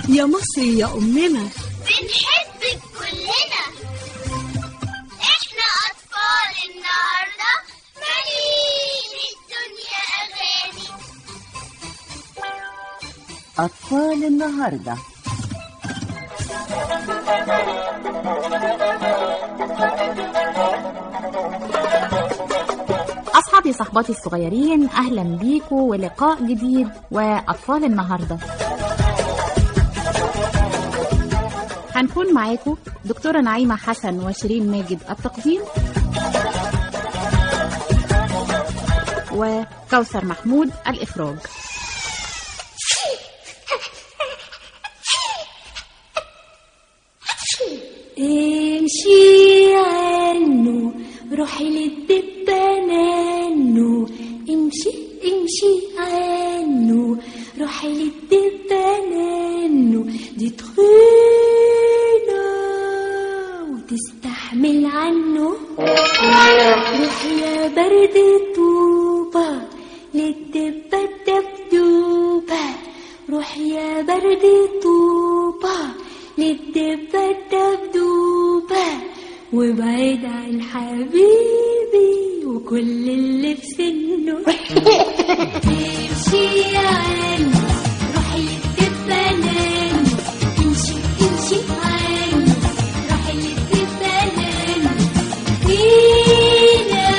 يا مصر يا أمنا، بنحبك كلنا. احنا أطفال النهاردة مالين الدنيا أغاني. أطفال النهاردة. أصحابي صحباتي الصغيرين، أهلا بيكم ولقاء جديد وأطفال النهاردة. هنكون معاكم دكتورة نعيمة حسن وشيرين ماجد التقديم، وكوثر محمود الإخراج. امشي عنه روحي للدبانانو، امشي امشي عنه روحي للدبانانو، دي تخينة وتستحمل عنه، روحي يا برد طوبة للدبة الدبدوبة، روحي يا برد طوبة للدبة الدبدوبة، وبعيد عن حبيبي وكل اللي في سنه. امشي عنه روحي للدبانانو، امشي امشي عنه روحي للدبانانو، فينا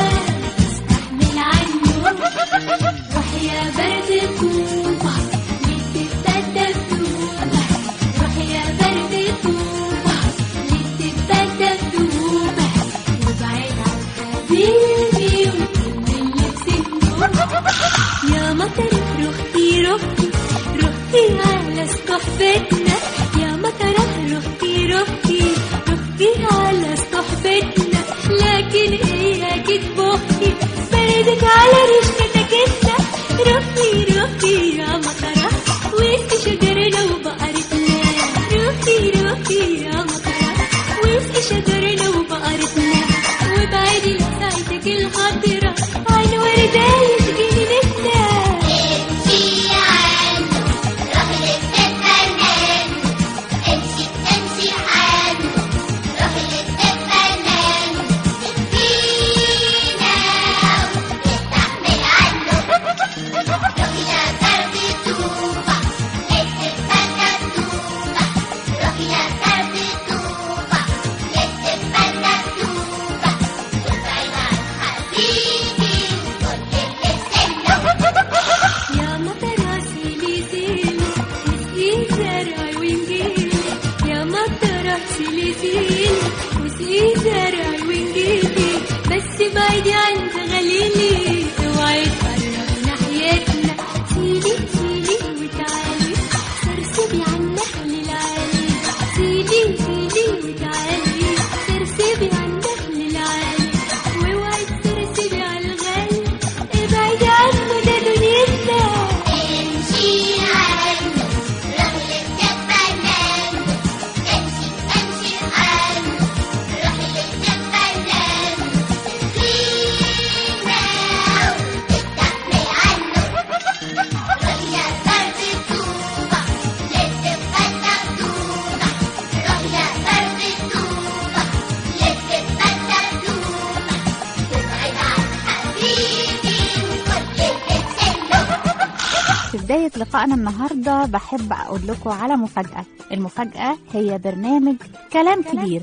استحمل عنه، روحي يا برد طوبة للدبة الدبدوبة، روحي يا برد طوبة للدبة الدبدوبة، وبعيد عن حبيبي وكل اللي في سنه. يا مطر رختي رختي رختي على صحبتنا، يا مطر رختي رختي رختي على صحبتنا، لكن اياكي تبختي بردك على ريشتك انت، رختي رختي يا مطرة وسط شجرنا وبقرتنا، رختي رختي يا مطرة وسط شجرنا وبقرتنا، وبعيدي لساعتك الخضرة عن ورداية جنينتنا. امشي عنه روحي للدبانانو، امشي امشي عنه روحي للدبانانو، تكفينا وتستحمل عنه، روحي يا برد طوبة للدبة الدبدوبة، روحي يا برد طوبة للدبة الدبدوبة، وابعد عن حبيبي وكل اللي في سنه. يا مطرة سيلي سيلي وسقي زرعي ونجيلي، يا مطرة سيلي سيلي وسقي زرعي ونجيلي، بس بعيدي عن زغليلي اوعي تقرب ناحيتنا، سيلي سيلي وتعالي سرسبي على النخل العالي، سيلي سيلي وتعالي سرسبي على النخل العالي، واوعي تسرسبي على الغالي، ابعدي عنه ده دنيتنا. امشي عنه روحي للدبانانو، امشي امشي عنه روحي للدبانانو، تكفينا وتستحمل عنه، روحي يا برد طوبة للدبة الدبدوبة، روحي يا برد طوبة للدبة الدبدوبة، وابعد عن حبيبي وكل اللي في سنه. في بداية لقائنا النهاردة بحب أقول لكم على مفاجأة. المفاجأة هي برنامج كلام كبير.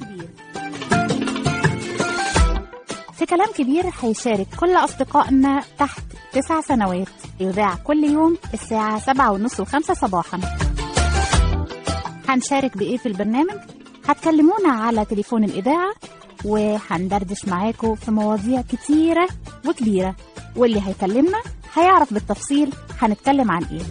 في كلام كبير هيشارك كل أصدقائنا تحت 9 سنوات، يذاع كل يوم الساعة 7:30 و5 صباحا. هنشارك بإيه في البرنامج؟ هتكلمونا على تليفون الإذاعة وهندردش معاكم في مواضيع كتيرة وكبيرة، واللي هيكلمنا هيعرف بالتفصيل هنتكلم عن إيه.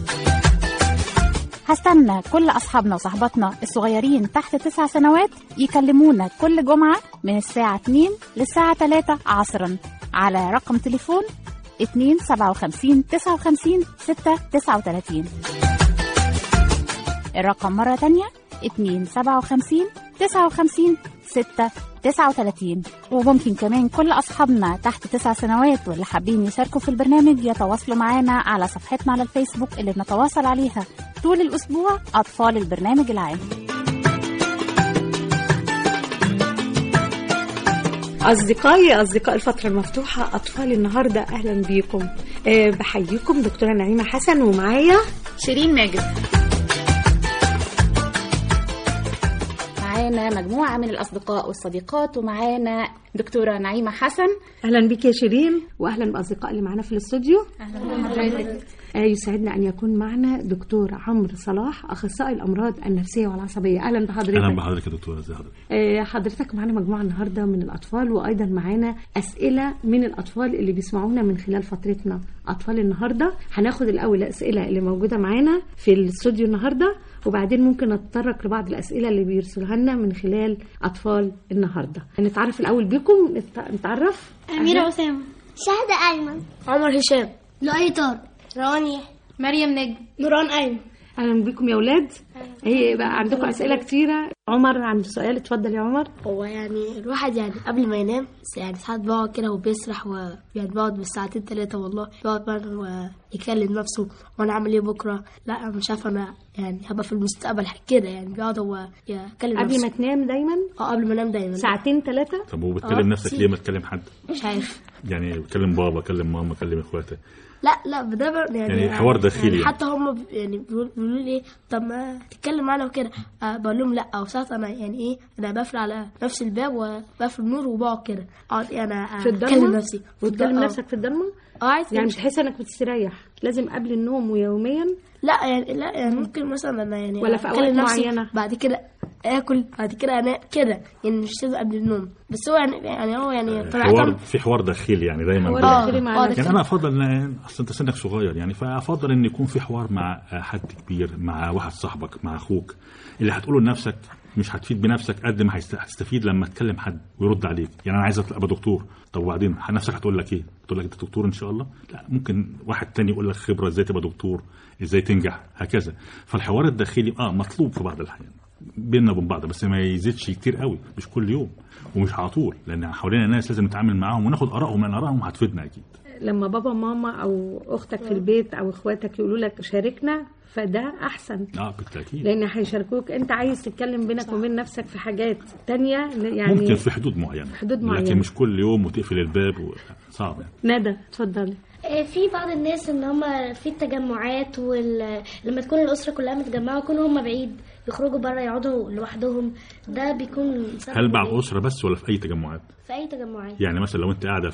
هستنى كل أصحابنا وصحباتنا الصغيرين تحت 9 سنوات يكلمونا كل جمعة من الساعة 2 للساعة 3 عصرا على رقم تليفون 257 59 6 39. الرقم مرة تانية 257 59 6 39. وممكن كمان كل أصحابنا تحت 9 سنوات واللي حابين يشاركوا في البرنامج يتواصلوا معنا على صفحتنا على الفيسبوك اللي بنتواصل عليها طول الأسبوع أطفال البرنامج العام. أصدقائي أصدقاء الفترة المفتوحة أطفال النهاردة، أهلا بيكم. بحييكم دكتورة نعيمة حسن ومعايا شيرين ماجد. معانا مجموعة من الأصدقاء والصديقات ومعانا دكتورة نعيمة حسن. أهلا بك يا شيرين، وأهلا بأصدقاء اللي معنا في الاستوديو. أهلا بحضرتك. يسعدنا أن يكون معنا دكتور عمرو صلاح، أخصائي الأمراض النفسية والعصبية. أهلا بحضرتك. أهلا بحضرتك يا دكتورة. ازي حضرتك؟ حضرتك معنا مجموعة النهاردة من الأطفال، وأيضا معنا أسئلة من الأطفال اللي بيسمعونا من خلال فترتنا أطفال النهاردة. هناخد الأول الأسئلة اللي موجودة معنا في الاستوديو النهاردة، وبعدين ممكن نتطرق لبعض الأسئلة اللي بيرسلوها لنا من خلال أطفال النهاردة. نتعرف الأول بكم. نتعرف. أميرة أسامة، شهد أيمن، عمر هشام، لؤي طارق، رواني، مريم نجم، نوران أيمن. أهلا بكم يا أولاد. بقى عندكم أسئلة كتيرة. عمر عنده سؤال، اتفضل يا عمر. هو يعني الواحد يعني قبل ما ينام يعني ساعات بقعد كده وبيسرح، ويعني بقعد بالساعتين 3 والله، بقعد بقى ويكلم نفسه وانا عامل ايه بكره، لا مش عارف انا يعني هبقى في المستقبل كده، يعني بيقعد هو يكلم قبل نفسه ما تنام دايما. قبل ما انام دايما ساعتين 3. طب وبتكلم نفسك ليه ما تكلم حد؟ مش عارف يعني بتكلم بابا، كلم ماما، كلم اخواتك. لا ده يعني حوار داخلي يعني حتى هم يعني بيقولوا لي طب ما تتكلم معانا وكده، بقول لهم لا، او ساعات انا يعني ايه، انا بقفل على نفس الباب وبقفل النور وبقعد كده اقعد انا اكلم نفسي وتكلم نفسك في الضلمه. عايز يعني بتحس انك بتستريح لازم قبل النوم ويوميا؟ لا يعني ممكن مثلا انا يعني ولا في اوقات معينه، بعد كده اكل، بعد كده انام كده، يعني مش لازم قبل النوم، بس هو يعني هو يعني في حوار داخلي يعني دايما. يعني انا افضل اصل انت سنك صغير يعني، فافضل ان يكون في حوار مع حد كبير، مع واحد صاحبك، مع اخوك، اللي هتقوله لنفسك مش هتفيد بنفسك قد ما هتستفيد لما تكلم حد ويرد عليك. يعني انا عايز ابقى دكتور، طب وبعدين نفسك هتقول لك ايه؟ تقول لك انت دكتور ان شاء الله؟ لا، ممكن واحد تاني يقول لك خبره ازاي تبقى دكتور، ازاي تنجح، هكذا. فالحوار الداخلي مطلوب في بعض الاحيان بيننا وبين بعض، بس ما يزيدش كتير قوي، مش كل يوم ومش على طول، لان حوالينا ناس لازم نتعامل معاهم وناخد ارائهم، لان ارائهم هتفيدنا اكيد. لما بابا ماما او اختك في البيت او اخواتك يقولوا لك شاركنا، فده احسن. بالتاكيد، لان هيشاركوك. انت عايز تتكلم بينك وبين نفسك في حاجات تانية يعني ممكن في حدود معينه، لكن مش كل يوم وتقفل الباب صعب يعني. ندى اتفضلي. في بعض الناس ان هم في التجمعات لما تكون الاسره كلها متجمعه ويكونوا هم بعيد، يخرجوا بره يقعدوا لوحدهم، ده بيكون هل مع الاسره بس ولا في اي تجمعات؟ في اي تجمعات. يعني مثلا لو انت قاعده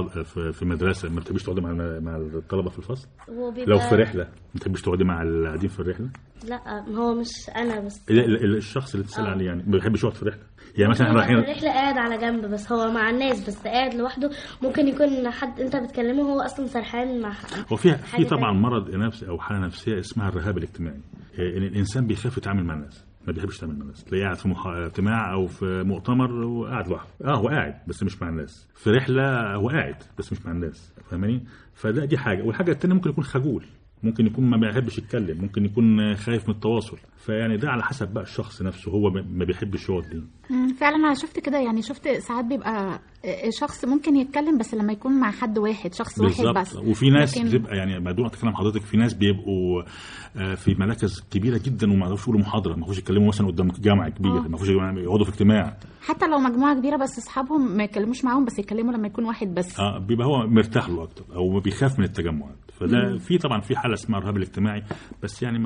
في مدرسه، ما بتحبيش تقعدي مع الطلبه في الفصل؟ لو في رحله ما بتحبيش تقعدي مع اللي قاعدين في الرحله؟ لا، هو مش انا بس، الشخص اللي بتسال عليه يعني ما بيحبش يقعد في الرحله. يعني مثلا احنا رايحين الرحله قاعد على جنب، بس هو مع الناس، بس قاعد لوحده. ممكن يكون حد انت بتكلمه هو اصلا سرحان مع هو في طبعا مرض نفسي او حاله نفسيه اسمها الرهاب الاجتماعي. ان الانسان بيخاف يتعامل مع الناس، ما بيحبش يتعامل مع الناس. تلاقيه قاعد في اجتماع او في مؤتمر وقاعد لوحده. هو قاعد بس مش مع الناس. في رحله هو قاعد بس مش مع الناس، فاهماني؟ دي حاجه. والحاجه الثانيه ممكن يكون خجول، ممكن يكون ما بيحبش يتكلم، ممكن يكون خايف من التواصل. فيعني ده على حسب بقى الشخص نفسه، هو ما بيحبش يقعد ليه. فعلا انا شفت كده، يعني شفت ساعات بيبقى شخص ممكن يتكلم بس لما يكون مع حد واحد، شخص واحد بس. وفي ناس بتبقى يعني بدون اتكلم حضرتك، في ناس بيبقوا في مراكز كبيره جدا وما يعرفوش يقولوا محاضره، ما يعرفوش يتكلموا مثلا قدام جامع كبير، ما يعرفوش يقعدوا في اجتماع. حتى لو مجموعه كبيره بس اصحابهم ما يتكلموش معاهم، بس يتكلموا لما يكون واحد بس. بيبقى هو مرتاح له اكتر او بيخاف من التجمعات. فده في طبعا في حاله اسمها الرهاب الاجتماعي، بس يعني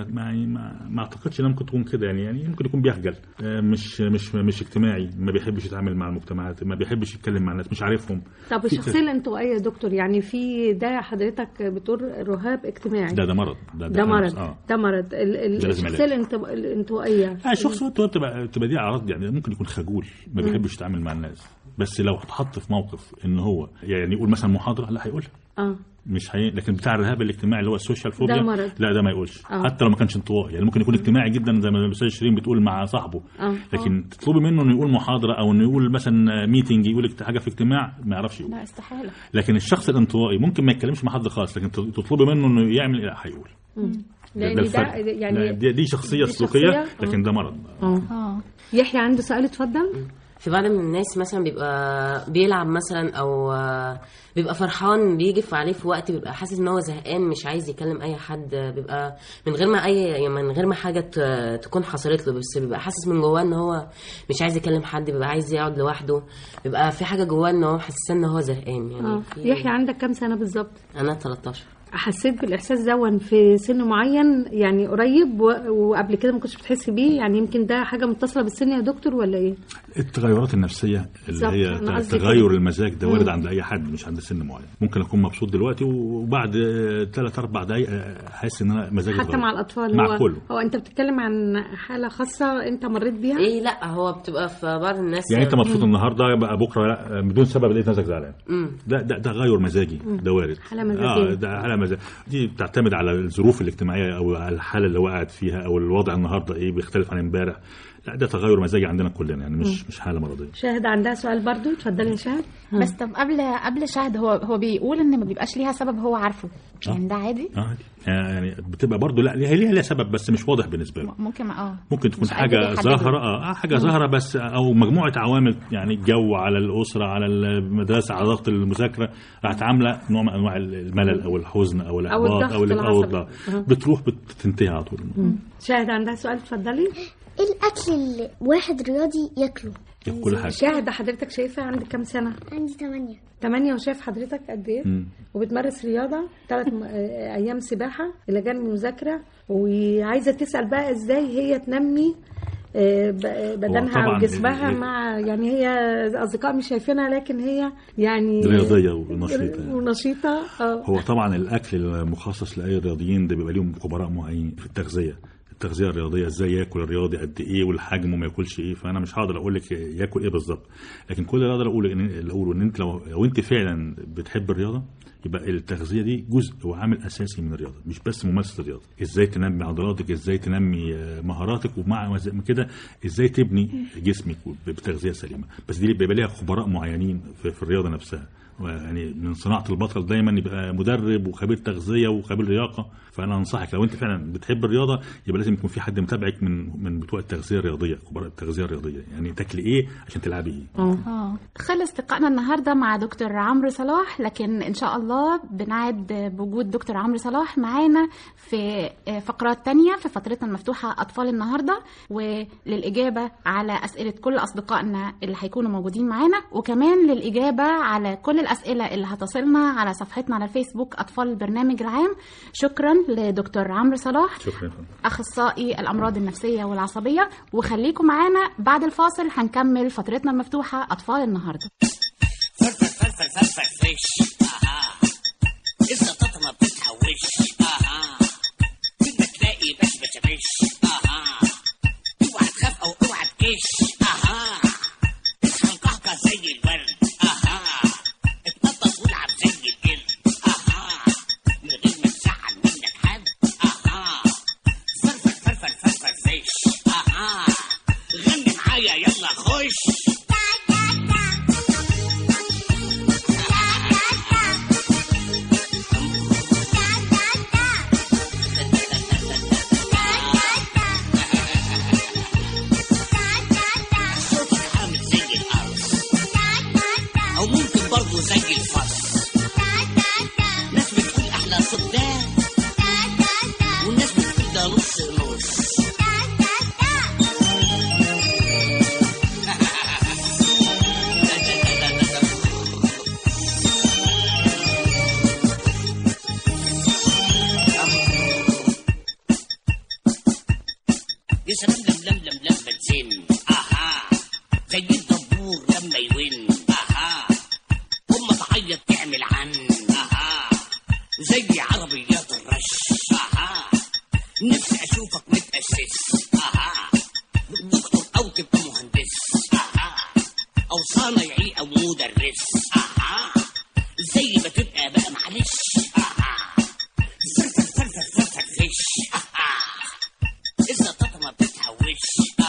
ما اعتقدش انها ممكن تكون كده. يعني ممكن يكون بيخجل، مش اجتماعي، ما بيحبش يتعامل مع المجتمعات، ما بيحبش يتكلم مع الناس، مش عارفهم. طب الشخصيه الانطوائيه يا دكتور، يعني في ده حضرتك بتقول رهاب اجتماعي، ده مرض، ده مرض. الشخصيه الانطوائيه، الشخص الانطوائي بتبقى دي اعراض. يعني ممكن يكون خجول، ما بيحبش يتعامل مع الناس، بس لو اتحط في موقف ان هو يعني يقول مثلا محاضره، لا هيقولها. مش لكن بتاع الرهاب الاجتماعي اللي هو السوشيال فوبيا، لا ده ما يقولش. حتى لو ما كانش انطوائي، يعني ممكن يكون اجتماعي جدا زي ما الاستاذ شيرين بتقول مع صاحبه، لكن تطلبي منه انه يقول محاضره او انه يقول مثلا ميتنج، يقول حاجه في اجتماع، ما يعرفش يقول. لا، استحاله. لكن الشخص الانطوائي ممكن ما يتكلمش مع حد خالص، لكن تطلبي منه انه يعمل، لا هيقول. ده يعني دي شخصيه سلوكيه، لكن ده مرض. يحيى عنده سؤال، اتفضل. في بعض من الناس مثلا بيبقى بيلعب مثلا او بيبقى فرحان، بيجي عليه في وقت بيبقى حاسس ان هو زهقان مش عايز يكلم اي حد، بيبقى من غير ما حاجه تكون حصلت له، بس بيبقى حاسس من جواه ان هو مش عايز يكلم حد، بيبقى عايز يقعد لوحده، بيبقى في حاجه جواه ان هو حاسس ان هو زهقان يعني. يحيى عندك كام سنه بالظبط؟ انا 13. حسيت بالاحساس ده في سن معين يعني قريب وقبل كده ما كنتش بتحس بيه؟ يعني يمكن ده حاجه متصله بالسن يا دكتور ولا ايه؟ التغيرات النفسيه اللي هي تغير المزاج ده وارد عند اي حد مش عند سن معين. ممكن اكون مبسوط دلوقتي وبعد 3-4 دقايق احس ان انا مزاجي حتى مع الاطفال. مع كله. هو انت بتتكلم عن حاله خاصه انت مريت بيها؟ ايه لا، هو بتبقى في بعض الناس يعني انت مبسوط النهارده بقى بكره لا بدون سبب لقيت نفسك زعلان. ده تغير مزاجي، ده وارد. حاله مزاجيه. ده حاله مزاج دي بتعتمد على الظروف الاجتماعيه او على الحاله اللي وقعت فيها او الوضع النهارده ايه بيختلف عن امبارح. لا ده تغير مزاجي عندنا كلنا يعني مش حاله مرضيه. شاهد عندها سؤال برضو، اتفضلي يا شاهد. بس طب قبل شاهد، هو بيقول ان ما بيبقاش ليها سبب هو عارفه، يعني ده عادي؟ يعني بتبقى برضو لا ليها سبب بس مش واضح بالنسبه له. ممكن تكون حاجه ظاهره حاجه ظاهره بس، او مجموعه عوامل يعني الجو على الاسره على المدرسه على ضغط المذاكره راحت عامله نوع من انواع الملل او الحزن او الاحباط او الضغط بتروح بتنتهي على طول. شاهد عندها سؤال، اتفضلي. ايه الاكل اللي واحد رياضي ياكله؟ كل حاجه. شاهد حضرتك شايفه عندك كام سنه؟ عندي 8. وشايف حضرتك قد ايه؟ وبتمارس رياضه 3 ايام سباحه الى جانب مذاكره، وعايزه تسال بقى ازاي هي تنمي بدنها وجسمها مع يعني هي اصدقاء مش شايفينها لكن هي يعني رياضيه ونشيطه. هو طبعا الاكل المخصص لاي رياضيين ده بيبقى لهم خبراء معينين في التغذيه الرياضيه، ازاي ياكل الرياضي قد ايه والحجم وما ياكلش ايه. فانا مش هقدر اقول لك ياكل ايه بالظبط، لكن كل اللي اقدر اقوله ان انت لو انت فعلا بتحب الرياضه يبقى التغذيه دي جزء وعامل اساسي من الرياضه، مش بس ممارسه الرياضه. ازاي تنمي عضلاتك، ازاي تنمي مهاراتك، ومع كده ازاي تبني جسمك بتغذيه سليمه. بس دي بيبقى ليها خبراء معينين في الرياضه نفسها. يعني من صناعه البطل دايما يبقى مدرب وخبير تغذيه وخبير لياقه. فانا انصحك لو انت فعلا بتحب الرياضه يبقى لازم يكون في حد متابعك من بتوع التغذيه الرياضيه، خبراء التغذيه الرياضيه، يعني تاكلي ايه عشان تلعبي ايه. خلص لقائنا النهارده مع دكتور عمرو صلاح، لكن ان شاء الله بنعد بوجود دكتور عمرو صلاح معانا في فقرات تانية في فترتنا المفتوحه اطفال النهارده، وللاجابه على اسئله كل اصدقائنا اللي هيكونوا موجودين معانا، وكمان للاجابه على كل الاسئله اللي هتصلنا على صفحتنا على الفيسبوك اطفال البرنامج العام. شكرا لدكتور عمرو صلاح، شكرا اخصائي الامراض النفسيه والعصبيه. وخليكم معانا بعد الفاصل هنكمل فترتنا المفتوحه اطفال النهارده. لسه طاطا ما بتتحوش بدك تلاقي بش اوعى تخاف او اوعى تكش اصحى القهقه زي الورد اتنطط والعب زي القرد من غير ما تزعل منك حد فرفر فيش غني معايا يلا خش. زي الفص ناس بتقول احلى صوت ده والناس بتقول ده نص يا سلام لم بتزن زي الدبور لما يون تعيط تعمل عن زي عربيات الرش نفسي اشوفك متأسس دكتور او تبقى مهندس او صانعي او مدرس زي ما تبقى بقى معلش فرفر فيش اذا طاطا ما بتتحوش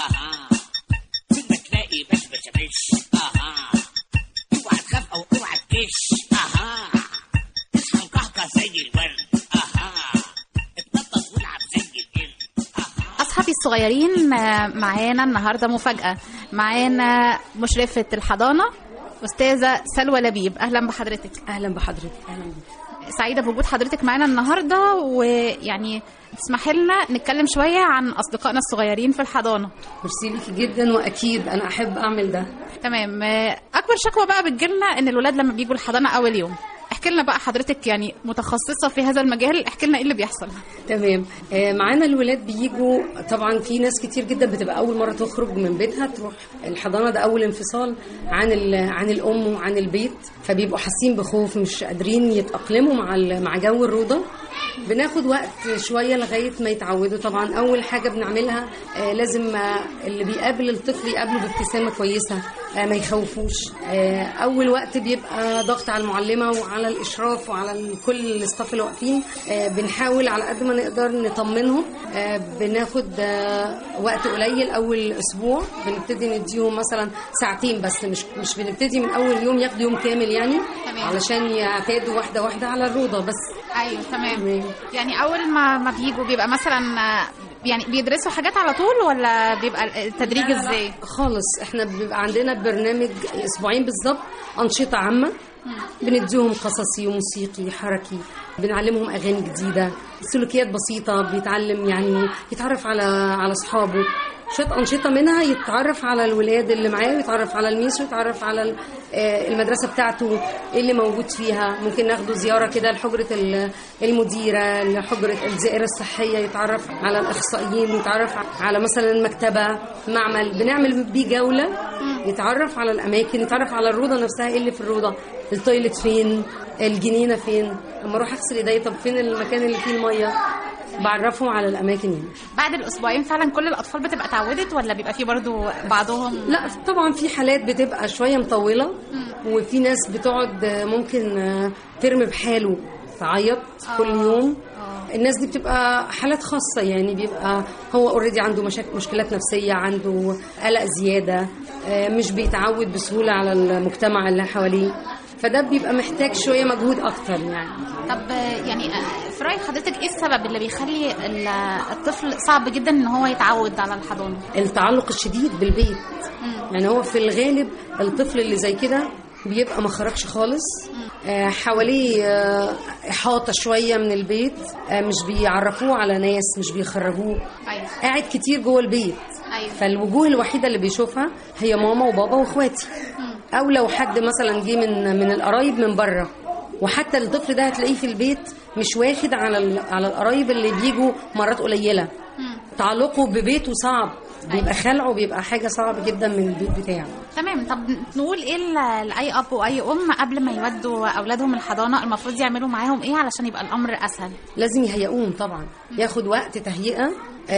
بدك تلاقي بش اوعى تخاف او اوعى تكش اصحى القهقه زي الورد اتنطط والعب زي القرد. اصحابي الصغيرين معانا النهارده مفاجاه. معانا مشرفة الحضانة أستاذة سلوى لبيب. أهلا بحضرتك. أهلا بحضرتك. أهلا بك. سعيدة بوجود حضرتك معانا النهاردة، ويعني تسمح لنا نتكلم شوية عن أصدقائنا الصغيرين في الحضانة. ميرسي ليكي جدا، وأكيد أنا أحب أعمل ده. تمام. أكبر شكوى بقى بتجيلنا إن الولاد لما بيجوا الحضانة أول يوم. احكي لنا بقى حضرتك، يعني متخصصة في هذا المجال، احكي لنا ايه اللي بيحصل. تمام. معانا الولاد بيجوا، طبعا في ناس كتير جدا بتبقى اول مرة تخرج من بيتها تروح الحضانة، ده اول انفصال عن الام وعن البيت، فبيبقوا حاسين بخوف، مش قادرين يتأقلموا مع جو الروضة. بناخد وقت شوية لغاية ما يتعودوا. طبعا اول حاجة بنعملها لازم اللي بيقابل الطفل يقابله بابتسامة كويسة، ما يخوفوش. اول وقت بيبقى ضغط على المعلمة وعلى الاشراف وعلى كل الاستاف اللي واقفين. بنحاول على قد ما نقدر نطمنهم. بناخد وقت قليل اول اسبوع، بنبتدي نديهم مثلا ساعتين بس، مش بنبتدي من اول يوم ياخدوا يوم كامل يعني. تمام. علشان يعتادوا واحدة واحدة على الروضة بس. ايوه تمام. يعني اول ما بيجوا بيبقى مثلا يعني بيدرسوا حاجات على طول، ولا بيبقى التدريج ازاي؟ خالص، احنا بيبقى عندنا برنامج اسبوعين بالظبط، انشطه عامه. بنديهم قصصي وموسيقي حركي، بنعلمهم اغاني جديده، سلوكيات بسيطه، بيتعلم يعني يتعرف على اصحابه. شويه انشطه منها يتعرف على الولاد اللي معاه، ويتعرف على الميس، ويتعرف على المدرسه بتاعته ايه اللي موجود فيها. ممكن ناخده زياره كده لحجره المديره، لحجره الزائره الصحيه، يتعرف على الاخصائيين، يتعرف على مثلا مكتبه، معمل بنعمل بيه جوله، يتعرف على الاماكن، يتعرف على الروضه نفسها، ايه اللي في الروضه، التويلت فين، الجنينه فين، لما اروح اغسل ايدي طب فين المكان اللي فيه الميه، بعرفهم على الاماكن يعني. بعد الاسبوعين فعلا كل الاطفال بتبقى اتعودت، ولا بيبقى في برضو بعضهم؟ لا طبعا في حالات بتبقى شويه مطوله، وفي ناس بتقعد ممكن ترمي بحاله تعيط كل يوم. الناس دي بتبقى حالات خاصه، يعني بيبقى هو اوريدي عنده مشكلات نفسيه، عنده قلق زياده، مش بيتعود بسهوله على المجتمع اللي حواليه، فده بيبقى محتاج شويه مجهود اكتر يعني. طب يعني في راي حضرتك ايه السبب اللي بيخلي الطفل صعب جدا ان هو يتعود على الحضانه؟ التعلق الشديد بالبيت. يعني هو في الغالب الطفل اللي زي كده بيبقى ما خرجش خالص، حواليه احاطه شويه من البيت، مش بيعرفوه على ناس، مش بيخرجوه. أيوة. قاعد كتير جوه البيت. أيوة. فالوجوه الوحيده اللي بيشوفها هي ماما وبابا واخواتي، او لو حد مثلا جه من القرايب من بره. وحتى الطفل ده هتلاقيه في البيت مش واخد على القرايب اللي بيجوا مرات قليله. تعلقه ببيته صعب، بيبقى خلعه بيبقى حاجه صعبه جدا من البيت بتاعه. تمام. طب نقول ايه لاي اب واي ام قبل ما يودوا اولادهم الحضانه المفروض يعملوا معاهم ايه علشان يبقى الامر اسهل؟ لازم يهيئوهم طبعا، ياخد وقت تهيئه.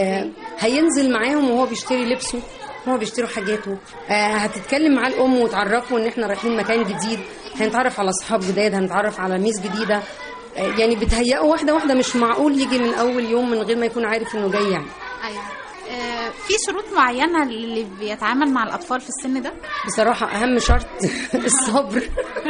هينزل معاهم وهو بيشتري لبسه، هو بيشتروا حاجاته. هتتكلم مع الام وتعرفه ان احنا رايحين مكان جديد، هنتعرف على اصحاب جداد، هنتعرف على ميس جديده. يعني بتهيئه واحده واحده، مش معقول يجي من اول يوم من غير ما يكون عارف انه جاي يعني. ايوه. في شروط معينه اللي بيتعامل مع الاطفال في السن ده؟ بصراحه اهم شرط الصبر.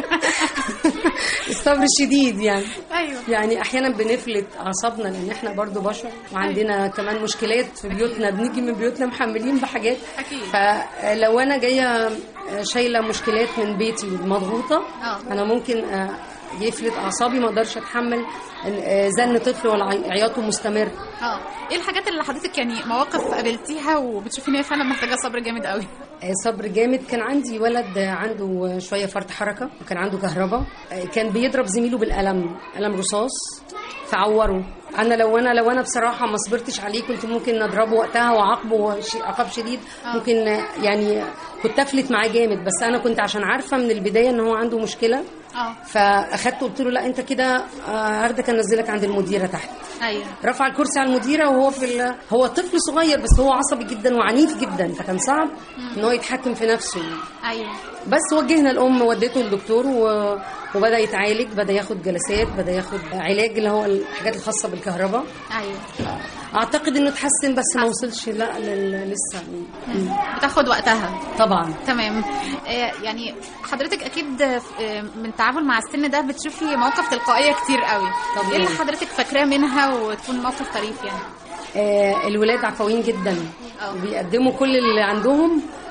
الصبر الشديد يعني. ايوه. يعني احيانا بنفلت اعصابنا لان احنا برضو بشر، وعندنا كمان مشكلات في بيوتنا، بنيجي من بيوتنا محملين بحاجات. اكيد. فلو انا جايه شايله مشكلات من بيتي مضغوطه، انا ممكن يفلت اعصابي، ما اقدرش اتحمل زن طفل ولا عياطه مستمر. ايه الحاجات اللي حضرتك يعني مواقف قابلتيها وبتشوفي ان هي فعلا محتاجه صبر جامد قوي؟ صبر جامد. كان عندي ولد عنده شويه فرط حركه، وكان عنده كهرباء، كان بيضرب زميله بالقلم، قلم رصاص، فعوره. لو انا بصراحه ما صبرتش عليه كنت ممكن نضربه وقتها وعاقبه عقاب شديد. ممكن يعني كنت افلت معاه جامد، بس انا كنت عشان عارفه من البدايه ان هو عنده مشكله. فاخدته قلت له لا انت كده هاخدك انزلك عند المديره تحت. ايوه. رفع الكرسي على المديره وهو هو طفل صغير، بس هو عصبي جدا وعنيف جدا، فكان صعب ان هو يتحكم في نفسه. ايوه. بس وجهنا الام، وديته للدكتور وبدا يتعالج، بدا ياخد جلسات، بدا ياخد علاج اللي هو الحاجات الخاصه بالكهرباء. ايوه. اعتقد انه اتحسن، بس ما وصلش لا لسه. بتاخد وقتها طبعا. تمام. يعني حضرتك اكيد من التعامل مع السن ده بتشوفي مواقف تلقائيه كتير قوي. ايه اللي حضرتك فاكراه منها وتكون موقف طريف يعني؟ الولاد عفويين جدا، بيقدموا كل اللي عندهم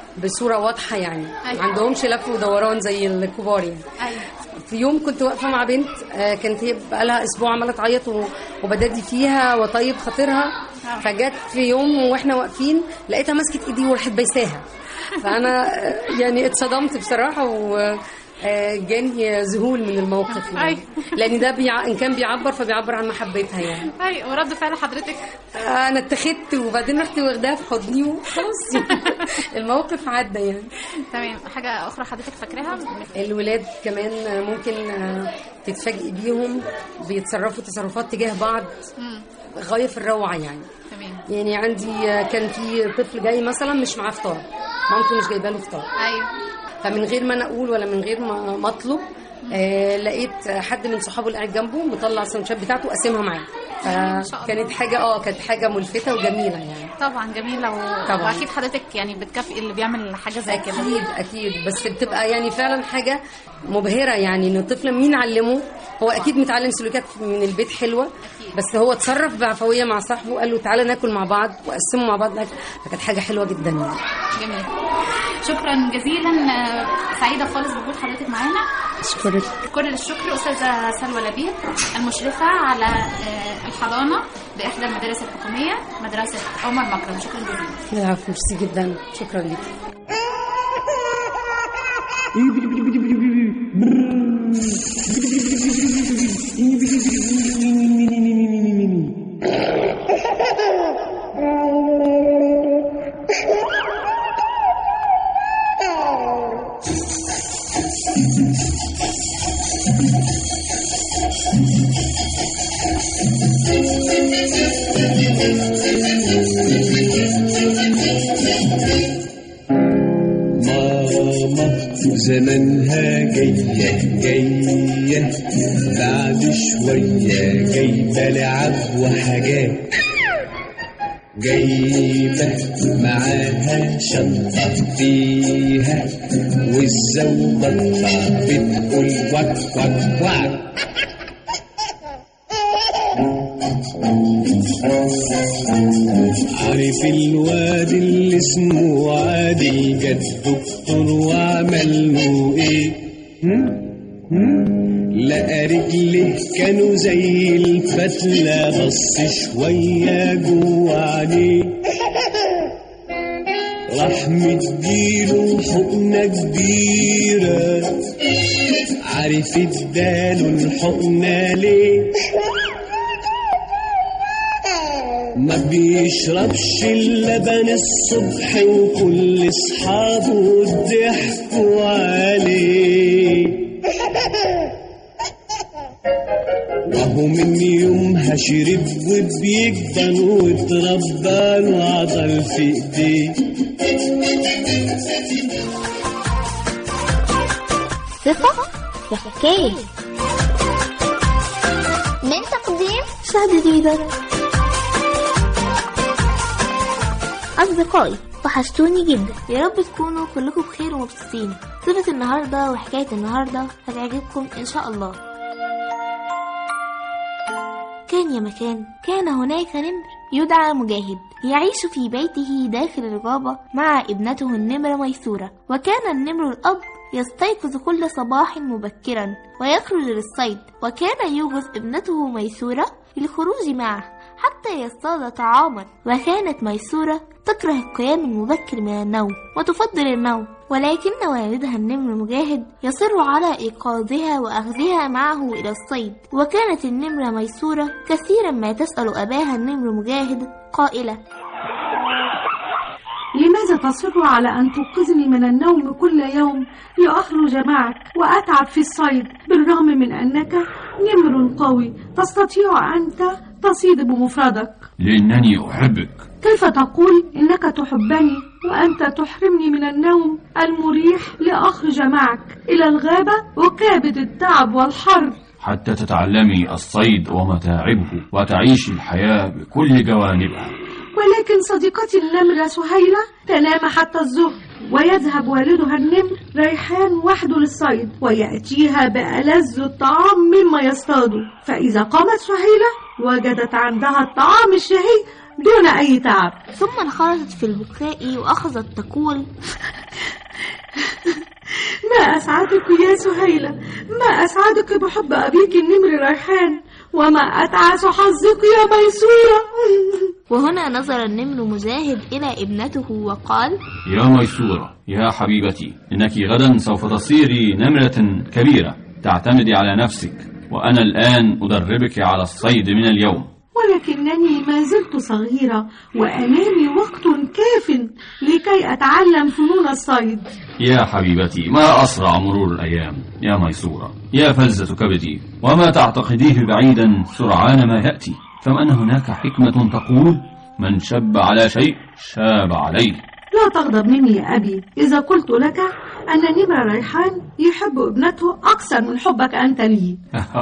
بصوره واضحه يعني. ما عندهمش لف ودوران زي الكبار يعني. في يوم كنت واقفه مع بنت كانت هي بقالها اسبوع عماله تعيط وبدادي فيها وطيب خاطرها، فجت في يوم واحنا واقفين لقيتها مسكت ايدي وراحت بيساها، فانا يعني اتصدمت بصراحه جاني ذهول من الموقف يعني. لان ده ان كان بيعبر فبيعبر عن محبتها يعني. ايوه. ورد فعل حضرتك؟ انا اتخذت وبعدين رحت واخداها في حضني وخلاص الموقف عدى يعني. تمام. حاجه اخرى حضرتك فاكراها؟ الولاد كمان ممكن تتفاجئي بيهم بيتصرفوا تصرفات تجاه بعض غايه في الروعه يعني. تمام. يعني عندي كان في طفل جاي مثلا مش معاه فطار، مامته مش جايبه له فطار. ايوه. فمن غير ما انا اقول ولا من غير ما اطلب لقيت حد من صحابه اللي قاعد جنبه مطلع السندوتشات بتاعته وقسمها معاه. فكانت حاجه ملفته وجميله يعني. طبعا جميله واكيد حضرتك يعني بتكافئي اللي بيعمل حاجه زي كده. اكيد بس بتبقى يعني فعلا حاجه مبهره يعني. ان الطفل مين علمه؟ هو اكيد متعلم سلوكيات من البيت حلوه أكيد. بس هو اتصرف بعفويه مع صاحبه، قال له تعالى ناكل مع بعض وقسموا مع بعض الاكل، فكانت حاجه حلوه جدا يعني. جميل. شكرا جزيلا، سعيده خالص بوجود حضرتك معانا. اشكرك. كل الشكر استاذه سلوى لبيب المشرفه على الحضانه باحدى المدارس الحكوميه مدرسه عمر مكرم. شكرا جزيلا. العفو، ميرسي جدا، شكرا لك. زمنها جاية بعد شوية، جايبة لعب وحاجات، جايبة معاها شنطة فيها والزوبطة بتقول وك وك وك. عارف الواد اللي اسمه عادل جد دكتور وعمل له ايه؟ لقى رجله كانوا زي الفتلة، بص شوية جوه عليه، راح مديله حقنة كبيرة. عارف اداله الحقنة ليه؟ ما بيشربش اللبن الصبح وكل اصحابه ضحكوا عليه، وهو من يومها شرب وبيكبر واتربى له عضل في ايديه. ثقة في حكاية من تقديم شهد ديدر. أصدقائي وحشتوني جدا، يا رب تكونوا كلكم بخير ومبسوطين. صفة النهاردة وحكاية النهاردة هتعجبكم إن شاء الله. كان يا مكان كان هناك نمر يدعى مجاهد يعيش في بيته داخل الغابة مع ابنته النمرة ميسورة. وكان النمر الأب يستيقظ كل صباح مبكرا ويخرج للصيد، وكان يوغز ابنته ميسورة للخروج معه حتى يصطاد طعاما. وكانت ميسورة تكره القيام المبكر من النوم وتفضل النوم، ولكن والدها النمر مجاهد يصر على إيقاظها وأخذها معه إلى الصيد. وكانت النمرة ميسورة كثيرا ما تسأل أباها النمر مجاهد قائلة: لماذا تصر على أن توقظني من النوم كل يوم لأخرج معك وأتعب في الصيد، بالرغم من أنك نمر قوي تستطيع أنت تصيد بمفردك؟ لأنني أحبك. كيف تقول إنك تحبني وأنت تحرمني من النوم المريح لأخرج معك إلى الغابة وكابد التعب والحر حتى تتعلمي الصيد ومتاعبه وتعيشي الحياة بكل جوانبها؟ ولكن صديقتي النمرة سهيلة تنام حتى الظهر، ويذهب والدها النمر ريحان وحده للصيد ويأتيها بألذ الطعام مما يصطاده. فإذا قامت سهيلة وجدت عندها الطعام الشهي دون أي تعب، ثم انخرطت في البكاء وأخذت تقول: ما أسعدك يا سهيلة، ما أسعدك بحب أبيك النمر ريحان، وما أتعس حظك يا ميسورة. وهنا نظر النمر مجاهد إلى ابنته وقال: يا ميسورة يا حبيبتي، إنك غدا سوف تصيري نمرة كبيرة تعتمدي على نفسك، وأنا الآن أدربك على الصيد من اليوم. ولكنني ما زلت صغيرة وأمامي وقت كاف لكي أتعلم فنون الصيد. يا حبيبتي، ما أسرع مرور الأيام يا ميسورة، يا فزة كبدي، وما تعتقديه بعيدا سرعان ما يأتي، فما أن هناك حكمة تقول: من شب على شيء شاب عليه. لا تغضب مني يا أبي إذا قلت لك أن نمر ريحان يحب ابنته أكثر من حبك أنت لي.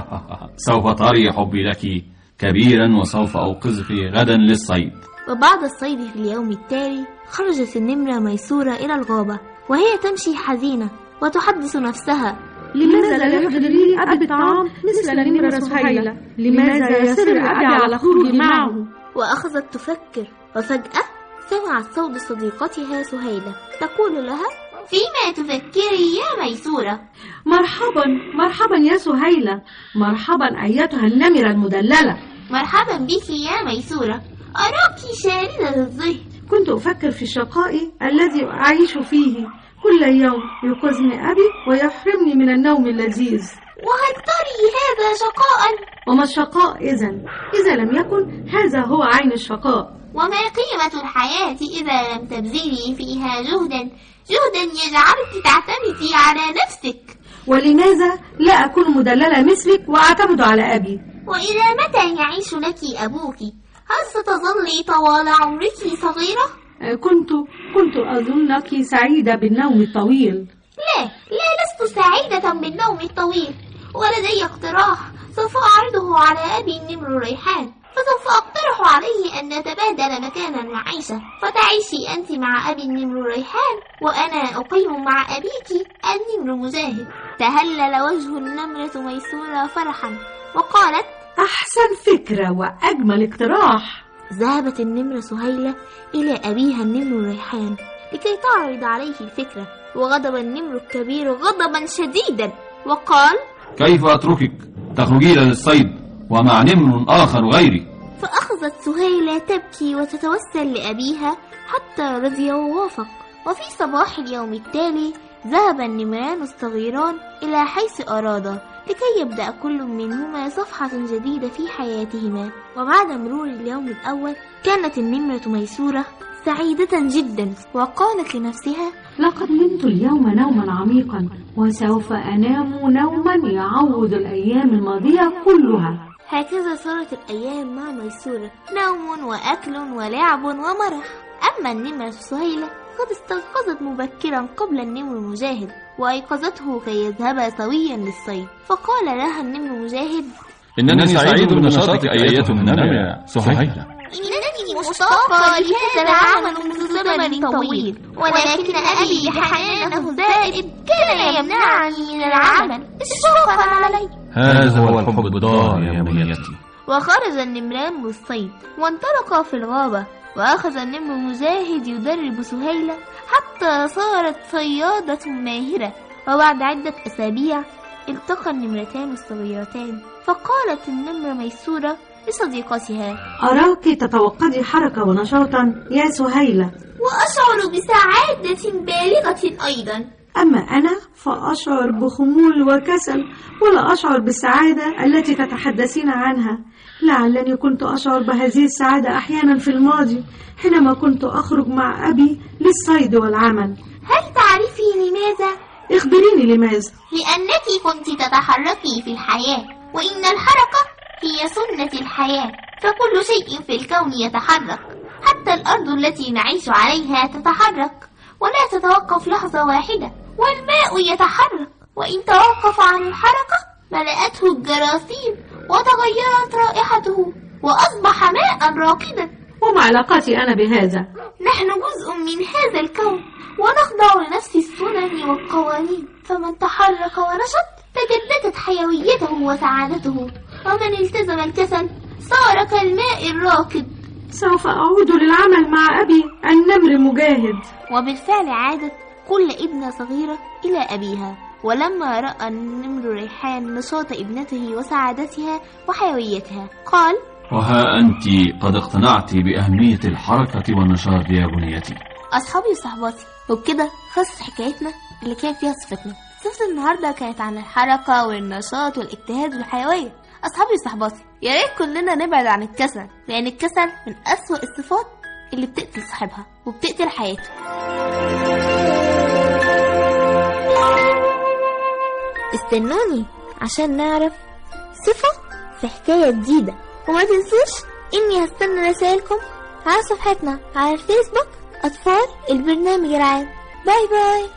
سوف تري حبي لك كبيرا، وسوف أوقظك غدا للصيد. وبعد الصيد في اليوم التالي خرجت النمرة ميسورة إلى الغابة، وهي تمشي حزينة وتحدث نفسها: لماذا لا يحضر لي أبي الطعام مثل النمرة سهيلة؟ لماذا يصر أبي على خروجي معه؟ وأخذت تفكر، وفجأة سمعت صوت صديقتها سهيلة تقول لها: فيما تفكري يا ميسورة؟ مرحبا مرحبا يا سهيلة، مرحبا أيتها النمرة المدللة. مرحبا بك يا ميسورة، أراك شاردة الذهن. كنت أفكر في الشقاء الذي أعيش فيه، كل يوم يوقظني أبي ويحرمني من النوم اللذيذ. وهل تري هذا شقاء؟ وما الشقاء إذا لم يكن هذا هو عين الشقاء؟ وما قيمة الحياة إذا لم تبذلي فيها جهدا يجعلك تعتمدي على نفسك؟ ولماذا لا أكون مدللة مثلك وأعتمد على أبي؟ وإلى متى يعيش لك أبوك؟ هل ستظلي طوال عمرك صغيرة؟ كنت أظنك سعيدة بالنوم الطويل. لا لست سعيدة بالنوم الطويل، ولدي اقتراح سوف أعرضه على أبي النمر ريحان، فسوف أقترح عليه أن نتبادل مكان المعيشة، فتعيشي أنت مع أبي النمر ريحان وأنا أقيم مع أبيك النمر مجاهد. تهلل وجه النمرة ميسورة فرحا وقالت: أحسن فكرة وأجمل اقتراح. ذهبت النمرة سهيلة إلى أبيها النمر ريحان لكي تعرض عليه الفكرة، وغضب النمر الكبير غضبا شديدا وقال: كيف أتركك تخرجين للصيد ومع نمر آخر غيري؟ فأخذت سهيلة تبكي وتتوسل لأبيها حتى رضي ووافق. وفي صباح اليوم التالي ذهب النمران الصغيران إلى حيث أرادا لكي يبدأ كل منهما صفحة جديدة في حياتهما. وبعد مرور اليوم الأول كانت النمرة ميسورة سعيدة جدا، وقالت لنفسها: لقد نمت اليوم نوما عميقا، وسوف أنام نوما يعوض الأيام الماضية كلها. هكذا صارت الأيام مع ميسورة، نوم وأكل ولعب ومرح. أما النمرة سهيلة قد استيقظت مبكرا قبل النمر مجاهد، وأيقظته كي يذهبا سويا للصيد. فقال لها النمر مجاهد: إنني سعيد بنشاطك أيتها النمرة سهيلة، إنني مشتاقة لهذا العمل منذ زمن طويل، ولكن أبي بحنانه الزائد كان يمنعني من العمل إشفاقا علي. هذا هو الحب الضار يا بنيتي. وخرج النمران للصيد وانطلقا في الغابة، وأخذ النمر مجاهد يدرب سهيلة حتى صارت صيادة ماهرة. وبعد عدة أسابيع التقى النمرتان الصغيرتان، فقالت النمرة ميسورة لصديقتها: أراك تتوقدي حركة ونشاطا يا سهيلة، وأشعر بسعادة بالغة أيضا. أما أنا فأشعر بخمول وكسل، ولا أشعر بالسعادة التي تتحدثين عنها. لعلني كنت أشعر بهذه السعادة أحيانا في الماضي حينما كنت أخرج مع أبي للصيد والعمل. هل تعرفي لماذا؟ اخبريني لماذا. لأنك كنت تتحركي في الحياة، وإن الحركة هي سنة الحياة، فكل شيء في الكون يتحرك، حتى الأرض التي نعيش عليها تتحرك ولا تتوقف لحظة واحدة، والماء يتحرك، وإن توقف عن الحركة ملأته الجراثيم وتغيرت رائحته وأصبح ماء راكدا. وما علاقتي أنا بهذا؟ نحن جزء من هذا الكون ونخضع لنفس السنن والقوانين، فمن تحرك ونشط تجددت حيويته وسعادته، ومن التزم الكسل صار كالماء الراكد. سوف أعود للعمل مع أبي النمر مجاهد. وبالفعل عادت كل ابنة صغيرة إلى أبيها. ولما رأى النمر ريحان نشاط ابنته وسعادتها وحيويتها قال: وها أنت قد اقتنعت بأهمية الحركة والنشاط يا بنيتي. أصحابي وصحباتي، وبكده خلصت حكايتنا اللي كان فيها صفتنا. صفة النهاردة كانت عن الحركة والنشاط والاجتهاد والحيوية. أصحابي وصحباتي، يا ريت كلنا نبعد عن الكسل، لأن الكسل من أسوأ الصفات اللي بتقتل صاحبها وبتقتل حياته. استنوني عشان نعرف صفة في حكاية جديدة، وما تنسوش إني هستنى رسائلكم على صفحتنا على الفيسبوك أطفال البرنامج العام. باي باي.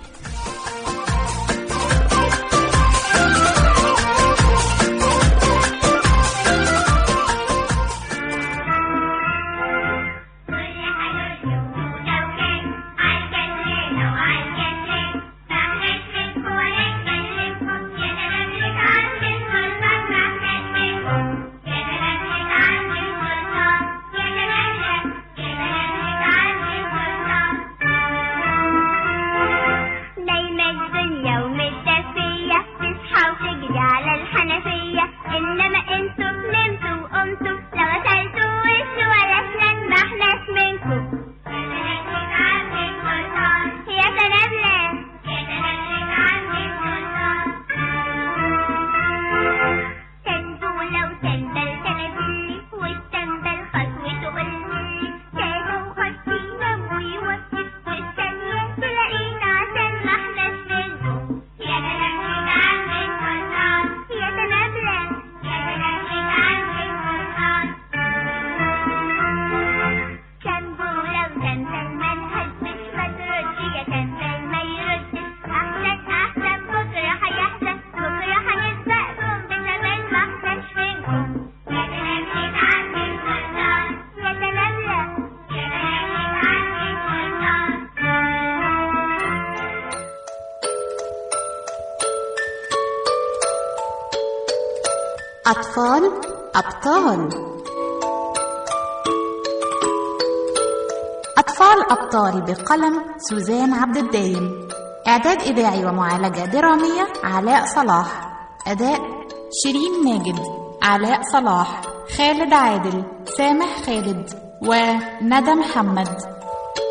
أطفال أبطال. أطفال أبطال بقلم سوزان عبد الدايم. إعداد إذاعي ومعالجة درامية علاء صلاح. أداء شيرين ماجد، علاء صلاح، خالد عادل، سامح خالد، وندى محمد.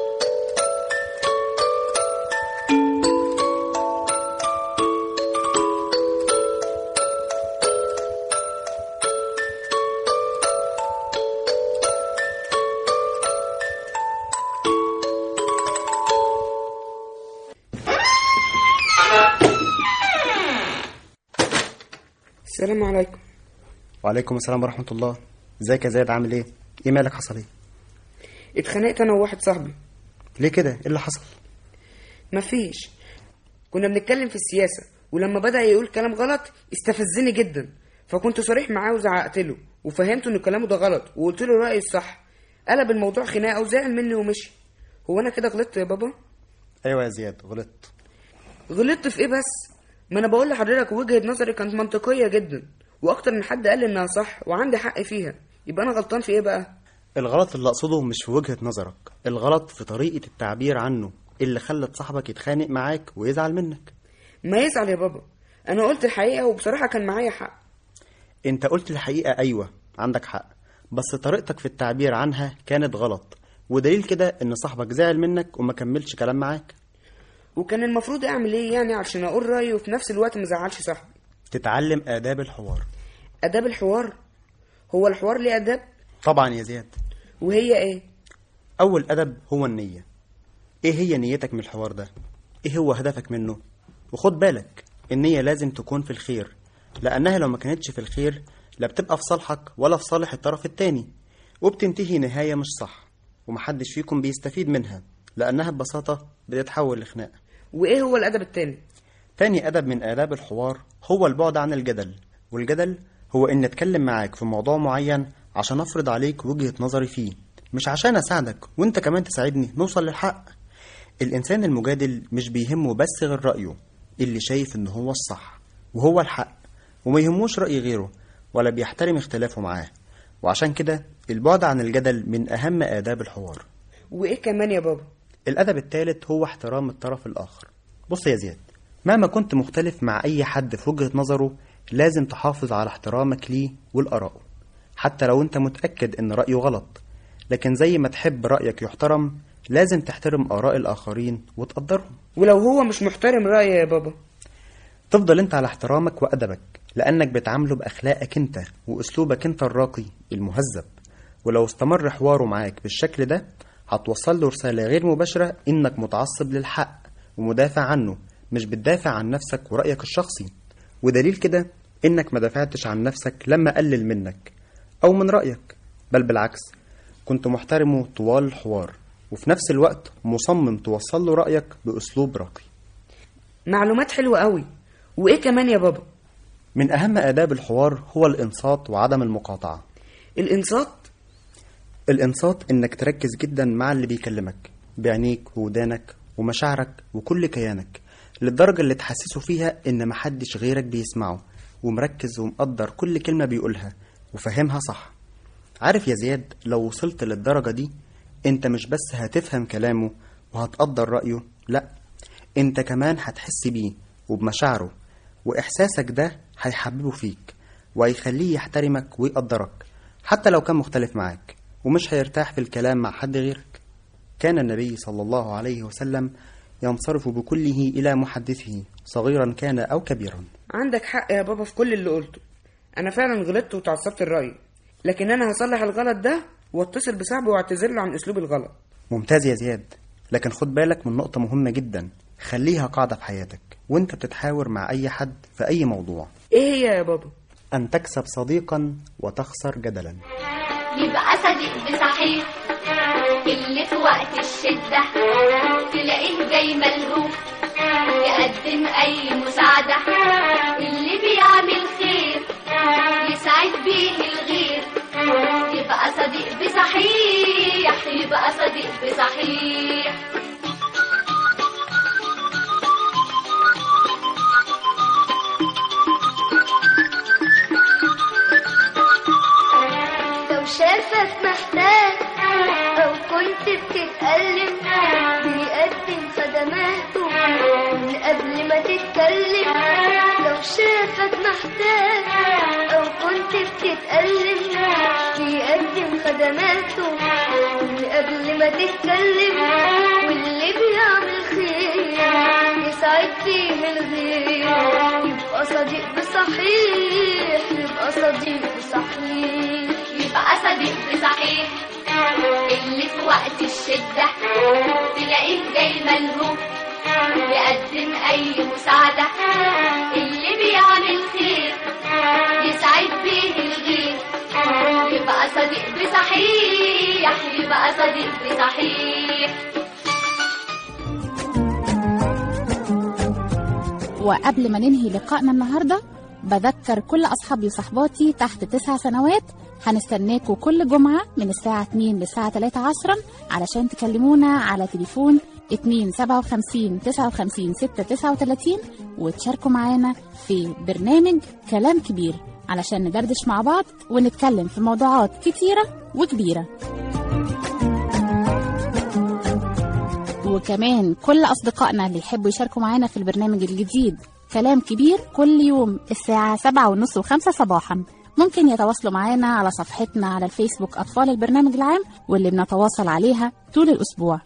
السلام عليكم. وعليكم السلام ورحمة الله. ازيك يا زياد، عامل ايه؟ ايه مالك، حصل ايه؟ اتخانقت انا وواحد صاحبي. ليه كده؟ ايه اللي حصل؟ مفيش، كنا بنتكلم في السياسة ولما بدأ يقول كلام غلط استفزني جدا، فكنت صريح معاه وزعقت له وفهمته ان كلامه ده غلط وقلت له رأيي الصح. قلب الموضوع خناقة وزعل مني ومشي. هو انا كده غلطت يا بابا؟ ايوه يا زياد غلطت. غلطت في ايه بس؟ ما انا بقول لحضرتك وجهة نظري كانت منطقية جدا واكتر من حد قال انها صح وعندي حق فيها، يبقى انا غلطان في ايه بقى؟ الغلط اللي اقصده مش في وجهة نظرك، الغلط في طريقة التعبير عنه اللي خلت صاحبك يتخانق معاك ويزعل منك. ما يزعل يا بابا، انا قلت الحقيقة وبصراحة كان معايا حق. انت قلت الحقيقة، ايوه عندك حق، بس طريقتك في التعبير عنها كانت غلط، ودليل كده ان صاحبك زعل منك وما كملش كلام معاك. وكان المفروض اعمل ايه يعني عشان اقول رأيي وفي نفس الوقت ما زعلش صاحبي؟ تتعلم آداب الحوار. آداب الحوار؟ هو الحوار ليه آداب؟ طبعا يا زياد. وهي ايه؟ اول أدب هو النية. ايه هي نيتك من الحوار ده؟ ايه هو هدفك منه؟ وخد بالك النية لازم تكون في الخير، لأنها لو ما كانتش في الخير لا بتبقى في صالحك ولا في صالح الطرف التاني، وبتنتهي نهاية مش صح ومحدش فيكم بيستفيد منها، لأنها ببساطة بتتحول لخناقة. وإيه هو الأدب التاني؟ تاني أدب من آداب الحوار هو البعد عن الجدل. والجدل هو إن أتكلم معاك في موضوع معين عشان أفرض عليك وجهة نظري فيه، مش عشان أساعدك وإنت كمان تساعدني نوصل للحق. الإنسان المجادل مش بيهمه بس غير رأيه اللي شايف إن هو الصح وهو الحق، وما يهموش رأي غيره ولا بيحترم اختلافه معاه. وعشان كده البعد عن الجدل من أهم آداب الحوار. وإيه كمان يا بابا؟ الأدب الثالث هو احترام الطرف الآخر. بص يا زياد، مهما كنت مختلف مع أي حد في وجهة نظره لازم تحافظ على احترامك ليه والآراء، حتى لو أنت متأكد إن رأيه غلط. لكن زي ما تحب رأيك يحترم لازم تحترم آراء الآخرين وتقدرهم. ولو هو مش محترم رأيي يا بابا؟ تفضل أنت على احترامك وأدبك، لأنك بتعامله بأخلاقك أنت وأسلوبك أنت الراقي المهذب. ولو استمر حواره معاك بالشكل ده هتوصل له رسالة غير مباشرة إنك متعصب للحق ومدافع عنه، مش بتدافع عن نفسك ورأيك الشخصي. ودليل كده إنك ما دافعتش عن نفسك لما قلل منك أو من رأيك، بل بالعكس كنت محترمه طوال الحوار، وفي نفس الوقت مصمم توصل له رأيك بأسلوب راقي. معلومات حلوة قوي. وإيه كمان يا بابا؟ من أهم آداب الحوار هو الإنصات وعدم المقاطعة. الإنصات إنك تركز جدا مع اللي بيكلمك بعينيك وودانك ومشاعرك وكل كيانك، للدرجة اللي تحسسه فيها إن محدش غيرك بيسمعه ومركز ومقدر كل كلمة بيقولها وفهمها صح. عارف يا زياد، لو وصلت للدرجة دي انت مش بس هتفهم كلامه وهتقدر رأيه، لا انت كمان هتحس بيه وبمشاعره، وإحساسك ده هيحببه فيك وهيخليه يحترمك ويقدرك حتى لو كان مختلف معاك، ومش هيرتاح في الكلام مع حد غيرك. كان النبي صلى الله عليه وسلم ينصرف بكله إلى محدثه صغيرا كان أو كبيرا. عندك حق يا بابا في كل اللي قلته. أنا فعلا غلطت وتعصبت الرأي، لكن أنا هصلح الغلط ده واتصل بصاحبي واعتذر له عن أسلوب الغلط. ممتاز يا زياد، لكن خد بالك من نقطة مهمة جدا، خليها قاعدة في حياتك وانت بتتحاور مع أي حد في أي موضوع. إيه هي يا بابا؟ أن تكسب صديقا وتخسر جدلا. يبقى صديق بصحيح اللي في وقت الشدة تلاقيه جاي ملهوف يقدم أي مساعدة، اللي بيعمل خير يسعد بيه الغير. يبقى صديق بصحيح، يبقى صديق بصحيح. لو شافك محتاج أو كنت بتتألم بيقدم خدماته من قبل ما تتكلم. لو شافك محتاج أو كنت بتتألم بيقدم خدماته من قبل ما تتكلم. واللي بيعمل خير يسعد فيه الغير. يبقى صديق بصحيح، يبقى صديق بصحيح، يبقى صديق بصحيح اللي في وقت الشدة تلاقيه جاي ملهوف يقدم أي مساعدة، اللي بيعمل خير يسعد بيه الغير. يبقى صديق بصحيح، يبقى صديق بصحيح. وقبل ما ننهي لقائنا النهاردة بذكر كل أصحابي وصحباتي تحت 9 سنوات هنستناكوا كل جمعة من الساعة 2 للساعة 3 عصرا علشان تكلمونا على تليفون 257 59 639 وتشاركوا معانا في برنامج كلام كبير علشان ندردش مع بعض ونتكلم في موضوعات كتيرة وكبيرة. وكمان كل أصدقائنا اللي يحبوا يشاركوا معانا في البرنامج الجديد كلام كبير كل يوم الساعة 7:30 و5 صباحا ممكن يتواصلوا معانا على صفحتنا على الفيسبوك أطفال البرنامج العام، واللي بنتواصل عليها طول الأسبوع.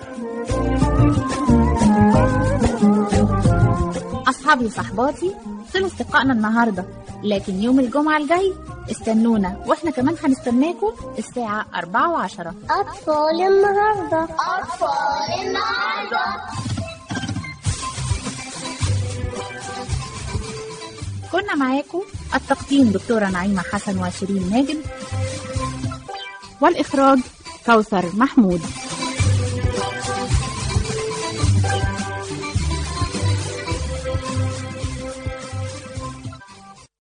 أصحابي وصحباتي خلص لقائنا النهاردة، لكن يوم الجمعة الجاي استنونا واحنا كمان هنستناكم الساعة 4:10. أطفال النهاردة، أطفال النهاردة. كنا معاكم التقديم دكتورة نعيمة حسن وشيرين ماجد، والإخراج كوثر محمود.